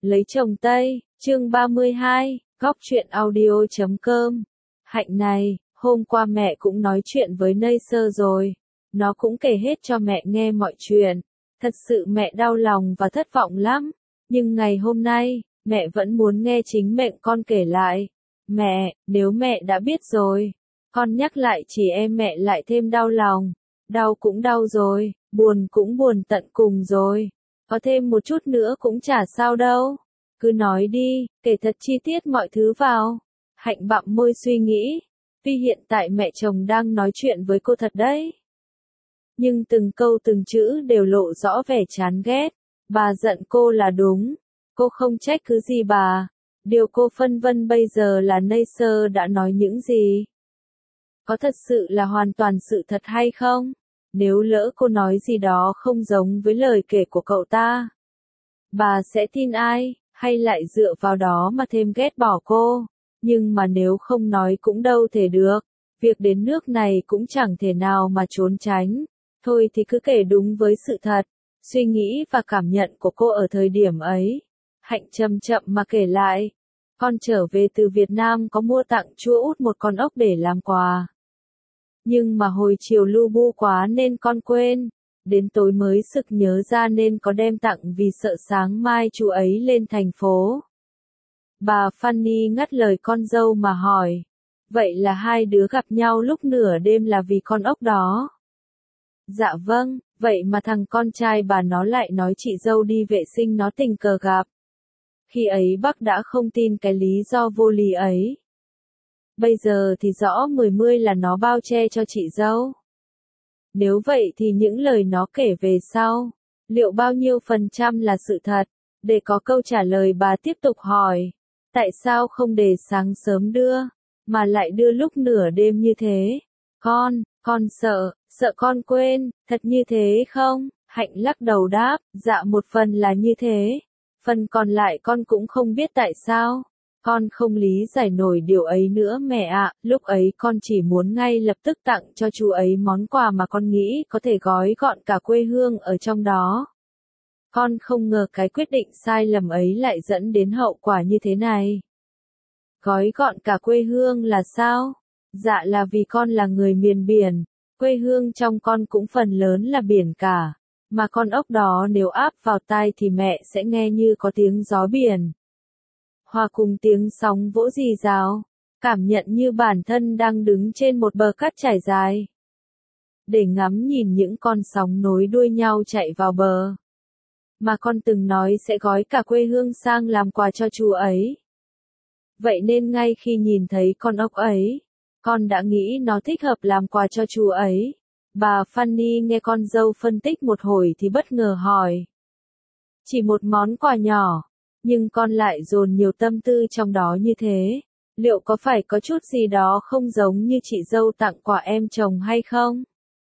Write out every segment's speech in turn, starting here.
Lấy chồng Tây, chương 32, góc truyện audio.com. Hạnh này, hôm qua mẹ cũng nói chuyện với Neisser rồi. Nó cũng kể hết cho mẹ nghe mọi chuyện. Thật sự mẹ đau lòng và thất vọng lắm. Nhưng ngày hôm nay, mẹ vẫn muốn nghe chính miệng con kể lại. Mẹ, nếu mẹ đã biết rồi, con nhắc lại chỉ em mẹ lại thêm đau lòng. Đau cũng đau rồi, buồn cũng buồn tận cùng rồi. Có thêm một chút nữa cũng chả sao đâu. Cứ nói đi, kể thật chi tiết mọi thứ vào. Hạnh bặm môi suy nghĩ. Vì hiện tại mẹ chồng đang nói chuyện với cô thật đấy. Nhưng từng câu từng chữ đều lộ rõ vẻ chán ghét. Bà giận cô là đúng. Cô không trách cứ gì bà. Điều cô phân vân bây giờ là Neisser đã nói những gì. Có thật sự là hoàn toàn sự thật hay không? Nếu lỡ cô nói gì đó không giống với lời kể của cậu ta, bà sẽ tin ai, hay lại dựa vào đó mà thêm ghét bỏ cô? Nhưng mà nếu không nói cũng đâu thể được, việc đến nước này cũng chẳng thể nào mà trốn tránh. Thôi thì cứ kể đúng với sự thật, suy nghĩ và cảm nhận của cô ở thời điểm ấy. Hạnh chậm chậm mà kể lại. Con trở về từ Việt Nam có mua tặng chua út một con ốc để làm quà. Nhưng mà hồi chiều lu bu quá nên con quên. Đến tối mới sực nhớ ra nên có đem tặng vì sợ sáng mai chú ấy lên thành phố. Bà Fanny ngắt lời con dâu mà hỏi. Vậy là hai đứa gặp nhau lúc nửa đêm là vì con ốc đó? Dạ vâng, vậy mà thằng con trai bà nó lại nói chị dâu đi vệ sinh nó tình cờ gặp. Khi ấy bác đã không tin cái lý do vô lý ấy. Bây giờ thì rõ mười mươi là nó bao che cho chị dâu. Nếu vậy thì những lời nó kể về sau, liệu bao nhiêu % là sự thật? Để có câu trả lời bà tiếp tục hỏi. Tại sao không để sáng sớm đưa, mà lại đưa lúc nửa đêm như thế? Con sợ con quên, thật như thế không? Hạnh lắc đầu đáp, dạ một phần là như thế. Phần còn lại con cũng không biết tại sao. Con không lý giải nổi điều ấy nữa mẹ ạ, lúc ấy con chỉ muốn ngay lập tức tặng cho chú ấy món quà mà con nghĩ có thể gói gọn cả quê hương ở trong đó. Con không ngờ cái quyết định sai lầm ấy lại dẫn đến hậu quả như thế này. Gói gọn cả quê hương là sao? Dạ là vì con là người miền biển, quê hương trong con cũng phần lớn là biển cả. Mà con ốc đó nếu áp vào tai thì mẹ sẽ nghe như có tiếng gió biển. Hòa cùng tiếng sóng vỗ rì rào, cảm nhận như bản thân đang đứng trên một bờ cát trải dài. Để ngắm nhìn những con sóng nối đuôi nhau chạy vào bờ. Mà con từng nói sẽ gói cả quê hương sang làm quà cho chú ấy. Vậy nên ngay khi nhìn thấy con ốc ấy, con đã nghĩ nó thích hợp làm quà cho chú ấy. Bà Fanny nghe con dâu phân tích một hồi thì bất ngờ hỏi. Chỉ một món quà nhỏ, nhưng con lại dồn nhiều tâm tư trong đó như thế. Liệu có phải có chút gì đó không giống như chị dâu tặng quà em chồng hay không?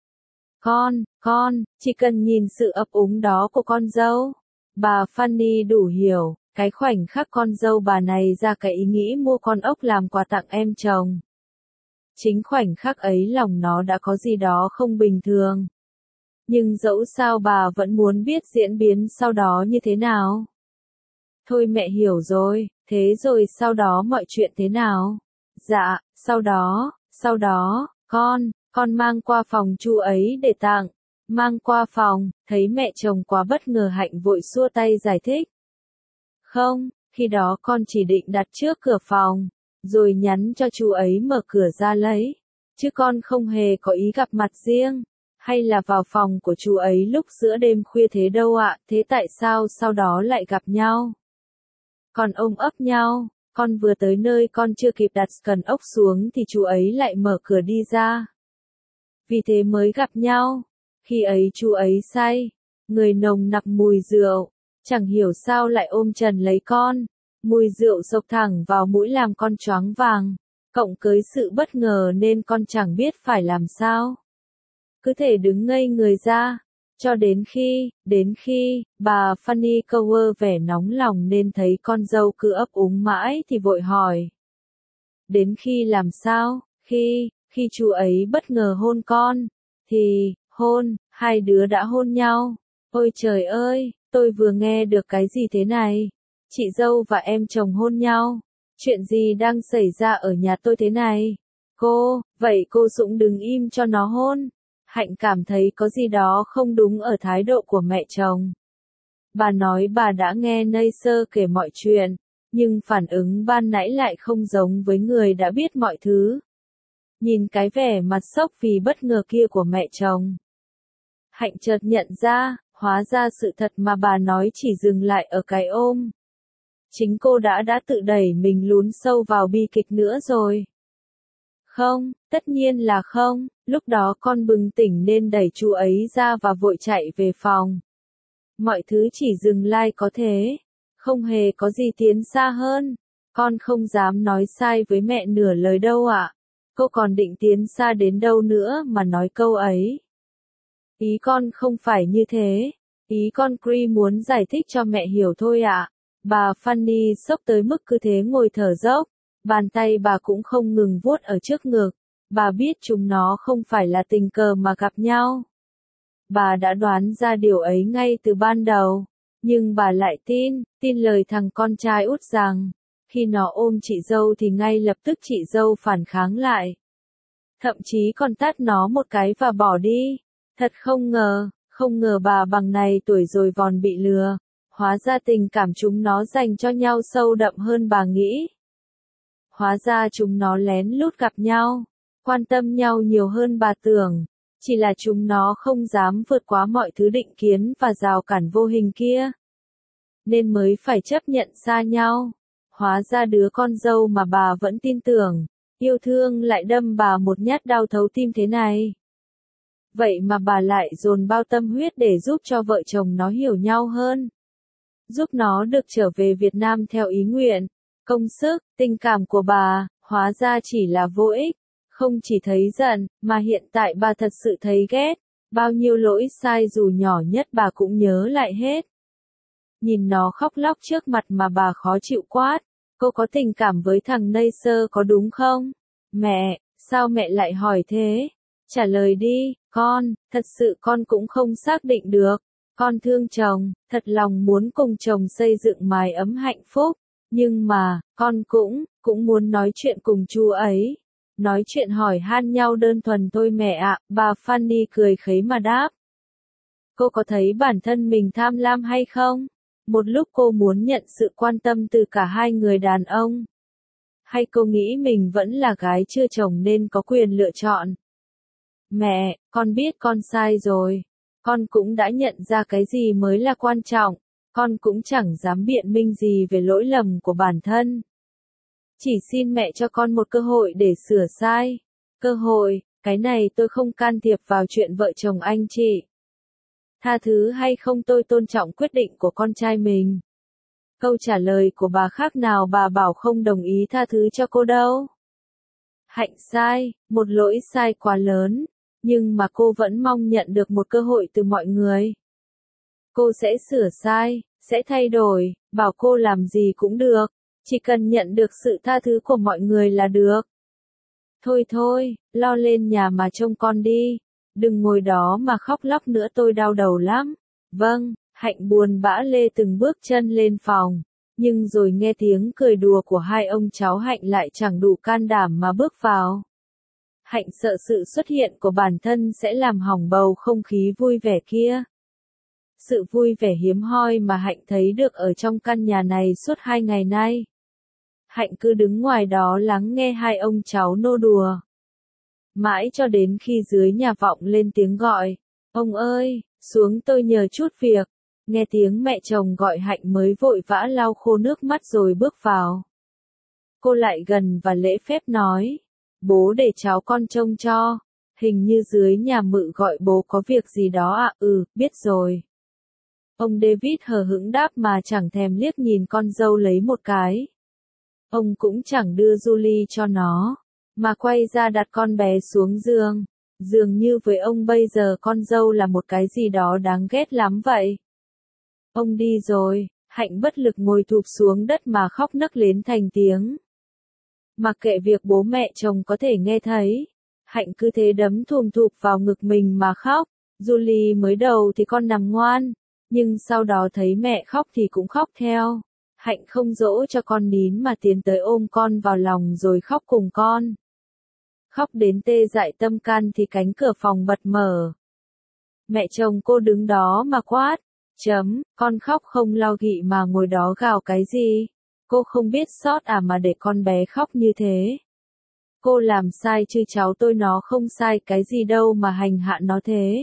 Con, chỉ cần nhìn sự ấp úng đó của con dâu. Bà Fanny đủ hiểu, cái khoảnh khắc con dâu bà này ra cái ý nghĩ mua con ốc làm quà tặng em chồng. Chính khoảnh khắc ấy lòng nó đã có gì đó không bình thường. Nhưng dẫu sao bà vẫn muốn biết diễn biến sau đó như thế nào. Thôi mẹ hiểu rồi, thế rồi sau đó mọi chuyện thế nào? Dạ, sau đó, con mang qua phòng chú ấy để tặng. Mang qua phòng, thấy mẹ chồng quá bất ngờ Hạnh vội xua tay giải thích. Không, khi đó con chỉ định đặt trước cửa phòng, rồi nhắn cho chú ấy mở cửa ra lấy. Chứ con không hề có ý gặp mặt riêng, hay là vào phòng của chú ấy lúc giữa đêm khuya thế đâu ạ. Thế tại sao sau đó lại gặp nhau? Con ôm ấp nhau, con vừa tới nơi con chưa kịp đặt cần ốc xuống thì chú ấy lại mở cửa đi ra. Vì thế mới gặp nhau. Khi ấy chú ấy say, người nồng nặc mùi rượu, chẳng hiểu sao lại ôm trần lấy con. Mùi rượu xộc thẳng vào mũi làm con choáng váng, cộng với sự bất ngờ nên con chẳng biết phải làm sao. Cứ thể đứng ngây người ra, cho đến khi, bà Fanny Cower vẻ nóng lòng nên thấy con dâu cứ ấp úng mãi thì vội hỏi. Đến khi làm sao? Khi chú ấy bất ngờ hôn con, thì, hai đứa đã hôn nhau. Ôi trời ơi, tôi vừa nghe được cái gì thế này? Chị dâu và em chồng hôn nhau. Chuyện gì đang xảy ra ở nhà tôi thế này? Vậy cô Dũng đừng im cho nó hôn. Hạnh cảm thấy có gì đó không đúng ở thái độ của mẹ chồng. Bà nói bà đã nghe Neisser kể mọi chuyện, nhưng phản ứng ban nãy lại không giống với người đã biết mọi thứ. Nhìn cái vẻ mặt sốc vì bất ngờ kia của mẹ chồng, Hạnh chợt nhận ra, hóa ra sự thật mà bà nói chỉ dừng lại ở cái ôm. Chính cô đã tự đẩy mình lún sâu vào bi kịch nữa rồi. Không, tất nhiên là không, lúc đó con bừng tỉnh nên đẩy chú ấy ra và vội chạy về phòng. Mọi thứ chỉ dừng lại có thế, không hề có gì tiến xa hơn. Con không dám nói sai với mẹ nửa lời đâu ạ. Cô còn định tiến xa đến đâu nữa mà nói câu ấy. Ý con không phải như thế. Ý con Cree muốn giải thích cho mẹ hiểu thôi ạ. Bà Fanny sốc tới mức cứ thế ngồi thở dốc. Bàn tay bà cũng không ngừng vuốt ở trước ngực. Bà biết chúng nó không phải là tình cờ mà gặp nhau. Bà đã đoán ra điều ấy ngay từ ban đầu. Nhưng bà lại tin lời thằng con trai út rằng, khi nó ôm chị dâu thì ngay lập tức chị dâu phản kháng lại. Thậm chí còn tát nó một cái và bỏ đi. Thật không ngờ bà bằng này tuổi rồi còn bị lừa. Hóa ra tình cảm chúng nó dành cho nhau sâu đậm hơn bà nghĩ. Hóa ra chúng nó lén lút gặp nhau, quan tâm nhau nhiều hơn bà tưởng. Chỉ là chúng nó không dám vượt quá mọi thứ định kiến và rào cản vô hình kia. Nên mới phải chấp nhận xa nhau. Hóa ra đứa con dâu mà bà vẫn tin tưởng, yêu thương lại đâm bà một nhát đau thấu tim thế này. Vậy mà bà lại dồn bao tâm huyết để giúp cho vợ chồng nó hiểu nhau hơn. Giúp nó được trở về Việt Nam theo ý nguyện. Công sức, tình cảm của bà, hóa ra chỉ là vô ích. Không chỉ thấy giận, mà hiện tại bà thật sự thấy ghét. Bao nhiêu lỗi sai dù nhỏ nhất bà cũng nhớ lại hết. Nhìn nó khóc lóc trước mặt mà bà khó chịu quát. Cô có tình cảm với thằng Neisser có đúng không? Mẹ, sao mẹ lại hỏi thế? Trả lời đi, con, thật sự con cũng không xác định được. Con thương chồng, thật lòng muốn cùng chồng xây dựng mái ấm hạnh phúc. Nhưng mà, con cũng muốn nói chuyện cùng chú ấy. Nói chuyện hỏi han nhau đơn thuần thôi mẹ ạ, bà Fanny cười khấy mà đáp. Cô có thấy bản thân mình tham lam hay không? Một lúc cô muốn nhận sự quan tâm từ cả hai người đàn ông. Hay cô nghĩ mình vẫn là gái chưa chồng nên có quyền lựa chọn? Mẹ, con biết con sai rồi. Con cũng đã nhận ra cái gì mới là quan trọng. Con cũng chẳng dám biện minh gì về lỗi lầm của bản thân. Chỉ xin mẹ cho con một cơ hội để sửa sai. Cơ hội, cái này tôi không can thiệp vào chuyện vợ chồng anh chị. Tha thứ hay không tôi tôn trọng quyết định của con trai mình. Câu trả lời của bà khác nào bà bảo không đồng ý tha thứ cho cô đâu. Hạnh sai, một lỗi sai quá lớn, nhưng mà cô vẫn mong nhận được một cơ hội từ mọi người. Cô sẽ sửa sai, sẽ thay đổi, bảo cô làm gì cũng được, chỉ cần nhận được sự tha thứ của mọi người là được. Thôi, lo lên nhà mà trông con đi, đừng ngồi đó mà khóc lóc nữa tôi đau đầu lắm. Vâng, Hạnh buồn bã lê từng bước chân lên phòng, nhưng rồi nghe tiếng cười đùa của hai ông cháu Hạnh lại chẳng đủ can đảm mà bước vào. Hạnh sợ sự xuất hiện của bản thân sẽ làm hỏng bầu không khí vui vẻ kia. Sự vui vẻ hiếm hoi mà Hạnh thấy được ở trong căn nhà này suốt 2 ngày nay. Hạnh cứ đứng ngoài đó lắng nghe hai ông cháu nô đùa. Mãi cho đến khi dưới nhà vọng lên tiếng gọi. Ông ơi, xuống tôi nhờ chút việc. Nghe tiếng mẹ chồng gọi Hạnh mới vội vã lau khô nước mắt rồi bước vào. Cô lại gần và lễ phép nói. Bố để cháu con trông cho. Hình như dưới nhà Mự gọi bố có việc gì đó ạ. Biết rồi. Ông David hờ hững đáp mà chẳng thèm liếc nhìn con dâu lấy một cái. Ông cũng chẳng đưa Julie cho nó, mà quay ra đặt con bé xuống giường. Dường như với ông bây giờ con dâu là một cái gì đó đáng ghét lắm vậy. Ông đi rồi, Hạnh bất lực ngồi thụp xuống đất mà khóc nấc lên thành tiếng. Mặc kệ việc bố mẹ chồng có thể nghe thấy, Hạnh cứ thế đấm thùm thụp vào ngực mình mà khóc. Julie mới đầu thì con nằm ngoan, nhưng sau đó thấy mẹ khóc thì cũng khóc theo. Hạnh không dỗ cho con nín mà tiến tới ôm con vào lòng rồi khóc cùng con. Khóc đến tê dại tâm can thì cánh cửa phòng bật mở. Mẹ chồng cô đứng đó mà quát. Con khóc không lo gị mà ngồi đó gào cái gì? Cô không biết xót à mà để con bé khóc như thế. Cô làm sai chứ cháu tôi nó không sai cái gì đâu mà hành hạ nó thế.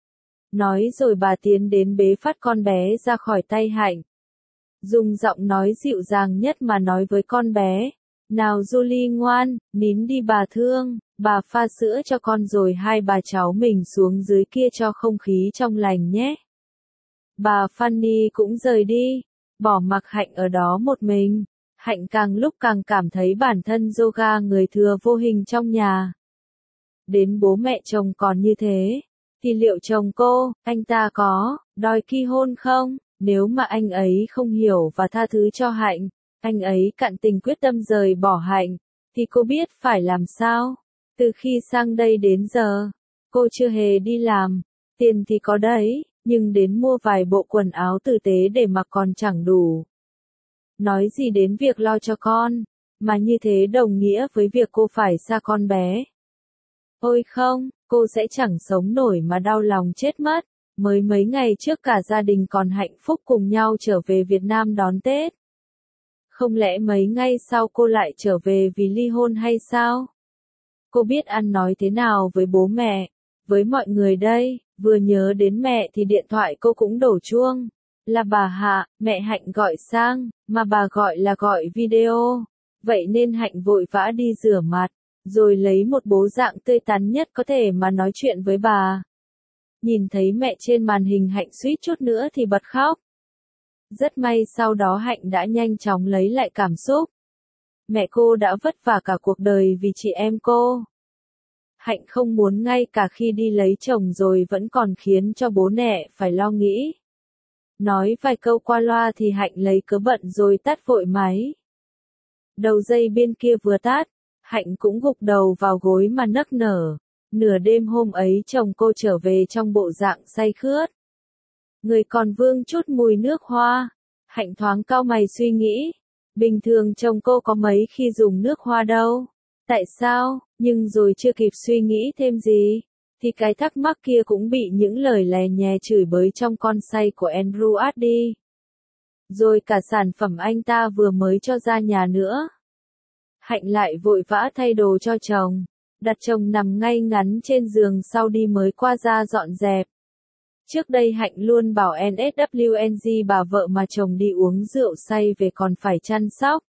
Nói rồi bà tiến đến bế phát con bé ra khỏi tay Hạnh. Dùng giọng nói dịu dàng nhất mà nói với con bé. Nào Julie ngoan, nín đi bà thương, bà pha sữa cho con rồi hai bà cháu mình xuống dưới kia cho không khí trong lành nhé. Bà Fanny cũng rời đi, bỏ mặc Hạnh ở đó một mình. Hạnh càng lúc càng cảm thấy bản thân yoga người thừa vô hình trong nhà. Đến bố mẹ chồng còn như thế, thì liệu chồng cô, anh ta có đòi ki hôn không? Nếu mà anh ấy không hiểu và tha thứ cho Hạnh, anh ấy cạn tình quyết tâm rời bỏ Hạnh, thì cô biết phải làm sao? Từ khi sang đây đến giờ, cô chưa hề đi làm, tiền thì có đấy, nhưng đến mua vài bộ quần áo tử tế để mặc còn chẳng đủ. Nói gì đến việc lo cho con, mà như thế đồng nghĩa với việc cô phải xa con bé. Ôi không, cô sẽ chẳng sống nổi mà đau lòng chết mất. Mới mấy ngày trước cả gia đình còn hạnh phúc cùng nhau trở về Việt Nam đón Tết. Không lẽ mấy ngày sau cô lại trở về vì ly hôn hay sao? Cô biết ăn nói thế nào với bố mẹ, với mọi người đây, vừa nhớ đến mẹ thì điện thoại cô cũng đổ chuông. Là bà Hạ, mẹ Hạnh gọi sang, mà bà gọi là gọi video. Vậy nên Hạnh vội vã đi rửa mặt, rồi lấy một bộ dạng tươi tắn nhất có thể mà nói chuyện với bà. Nhìn thấy mẹ trên màn hình Hạnh suýt chút nữa thì bật khóc. Rất may sau đó Hạnh đã nhanh chóng lấy lại cảm xúc. Mẹ cô đã vất vả cả cuộc đời vì chị em cô. Hạnh không muốn ngay cả khi đi lấy chồng rồi vẫn còn khiến cho bố mẹ phải lo nghĩ. Nói vài câu qua loa thì Hạnh lấy cớ bận rồi tắt vội máy. Đầu dây bên kia vừa tắt, Hạnh cũng gục đầu vào gối mà nức nở. Nửa đêm hôm ấy chồng cô trở về trong bộ dạng say khướt. Người còn vương chút mùi nước hoa. Hạnh thoáng cau mày suy nghĩ. Bình thường chồng cô có mấy khi dùng nước hoa đâu. Tại sao? Nhưng rồi chưa kịp suy nghĩ thêm gì, thì cái thắc mắc kia cũng bị những lời lè nhè chửi bới trong con say của Andrew át đi. Rồi cả sản phẩm anh ta vừa mới cho ra nhà nữa. Hạnh lại vội vã thay đồ cho chồng, đặt chồng nằm ngay ngắn trên giường sau đi mới qua ra dọn dẹp. Trước đây Hạnh luôn bảo NSWNG bà vợ mà chồng đi uống rượu say về còn phải chăm sóc.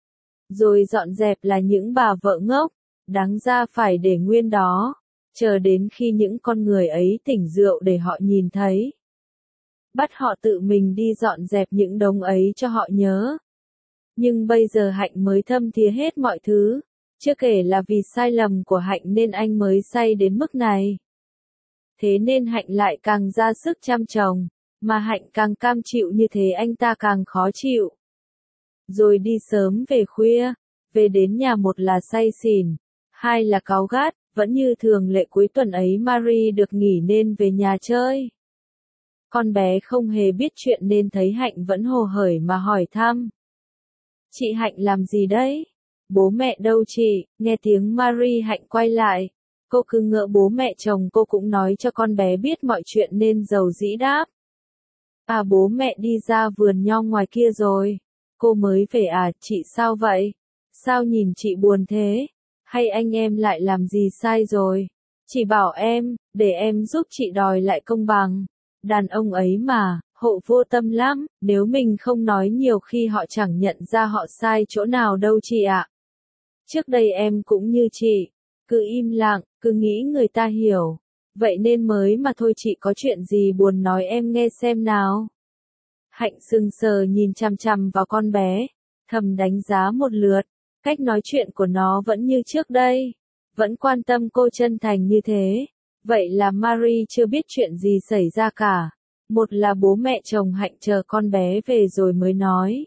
Rồi dọn dẹp là những bà vợ ngốc, đáng ra phải để nguyên đó, chờ đến khi những con người ấy tỉnh rượu để họ nhìn thấy. Bắt họ tự mình đi dọn dẹp những đống ấy cho họ nhớ. Nhưng bây giờ Hạnh mới thâm thía hết mọi thứ, chưa kể là vì sai lầm của Hạnh nên anh mới say đến mức này. Thế nên Hạnh lại càng ra sức chăm chồng, mà Hạnh càng cam chịu như thế anh ta càng khó chịu. Rồi đi sớm về khuya, về đến nhà một là say xỉn, hai là cáu gắt, vẫn như thường lệ cuối tuần ấy Marie được nghỉ nên về nhà chơi. Con bé không hề biết chuyện nên thấy Hạnh vẫn hồ hởi mà hỏi thăm. Chị Hạnh làm gì đấy? Bố mẹ đâu chị? Nghe tiếng Marie Hạnh quay lại. Cô cứ ngỡ bố mẹ chồng cô cũng nói cho con bé biết mọi chuyện nên dầu dĩ đáp. À bố mẹ đi ra vườn nho ngoài kia rồi. Cô mới về à, chị sao vậy? Sao nhìn chị buồn thế? Hay anh em lại làm gì sai rồi? Chị bảo em, để em giúp chị đòi lại công bằng. Đàn ông ấy mà, hộ vô tâm lắm, nếu mình không nói nhiều khi họ chẳng nhận ra họ sai chỗ nào đâu chị ạ. Trước đây em cũng như chị, cứ im lặng, cứ nghĩ người ta hiểu. Vậy nên mới mà thôi chị có chuyện gì buồn nói em nghe xem nào. Hạnh sững sờ nhìn chằm chằm vào con bé, thầm đánh giá một lượt, cách nói chuyện của nó vẫn như trước đây, vẫn quan tâm cô chân thành như thế. Vậy là Marie chưa biết chuyện gì xảy ra cả. Một là bố mẹ chồng Hạnh chờ con bé về rồi mới nói.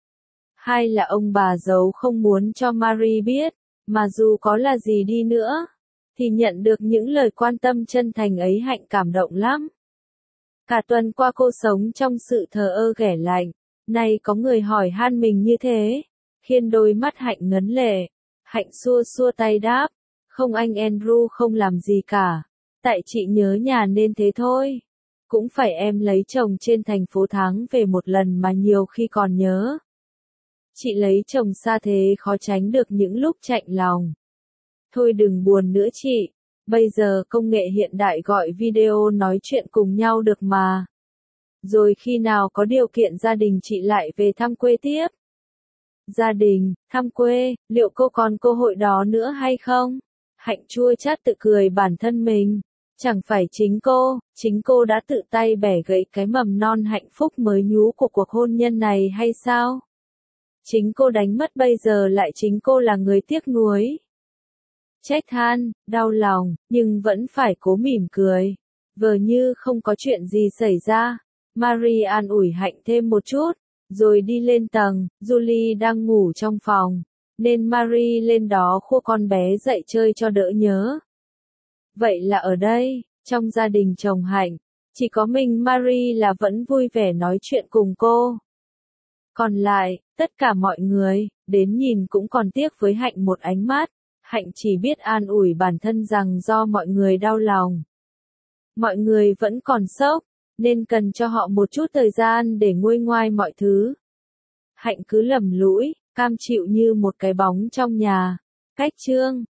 Hai là ông bà giấu không muốn cho Marie biết, mà dù có là gì đi nữa, thì nhận được những lời quan tâm chân thành ấy Hạnh cảm động lắm. Cả tuần qua cô sống trong sự thờ ơ ghẻ lạnh, Nay có người hỏi han mình như thế, khiến đôi mắt Hạnh ngấn lệ. Hạnh xua xua tay đáp, không anh Andrew không làm gì cả. Tại chị nhớ nhà nên thế thôi. Cũng phải em lấy chồng trên thành phố tháng về một lần mà nhiều khi còn nhớ. Chị lấy chồng xa thế khó tránh được những lúc chạnh lòng. Thôi đừng buồn nữa chị, bây giờ công nghệ hiện đại gọi video nói chuyện cùng nhau được mà. Rồi khi nào có điều kiện gia đình chị lại về thăm quê tiếp. Gia đình, thăm quê, liệu cô còn cơ hội đó nữa hay không? Hạnh chua chát tự cười bản thân mình. Chẳng phải chính cô đã tự tay bẻ gãy cái mầm non hạnh phúc mới nhú của cuộc hôn nhân này hay sao? Chính cô đánh mất bây giờ lại chính cô là người tiếc nuối. Trách than, đau lòng, nhưng vẫn phải cố mỉm cười. Vờ như không có chuyện gì xảy ra. Marie an ủi Hạnh thêm một chút, rồi đi lên tầng. Julie đang ngủ trong phòng, nên Marie lên đó khua con bé dậy chơi cho đỡ nhớ. Vậy là ở đây, trong gia đình chồng Hạnh, chỉ có mình Marie là vẫn vui vẻ nói chuyện cùng cô. Còn lại, tất cả mọi người, đến nhìn cũng còn tiếc với Hạnh một ánh mắt. Hạnh chỉ biết an ủi bản thân rằng do mọi người đau lòng. Mọi người vẫn còn sốc, nên cần cho họ một chút thời gian để nguôi ngoai mọi thứ. Hạnh cứ lầm lũi, cam chịu như một cái bóng trong nhà. Cách chương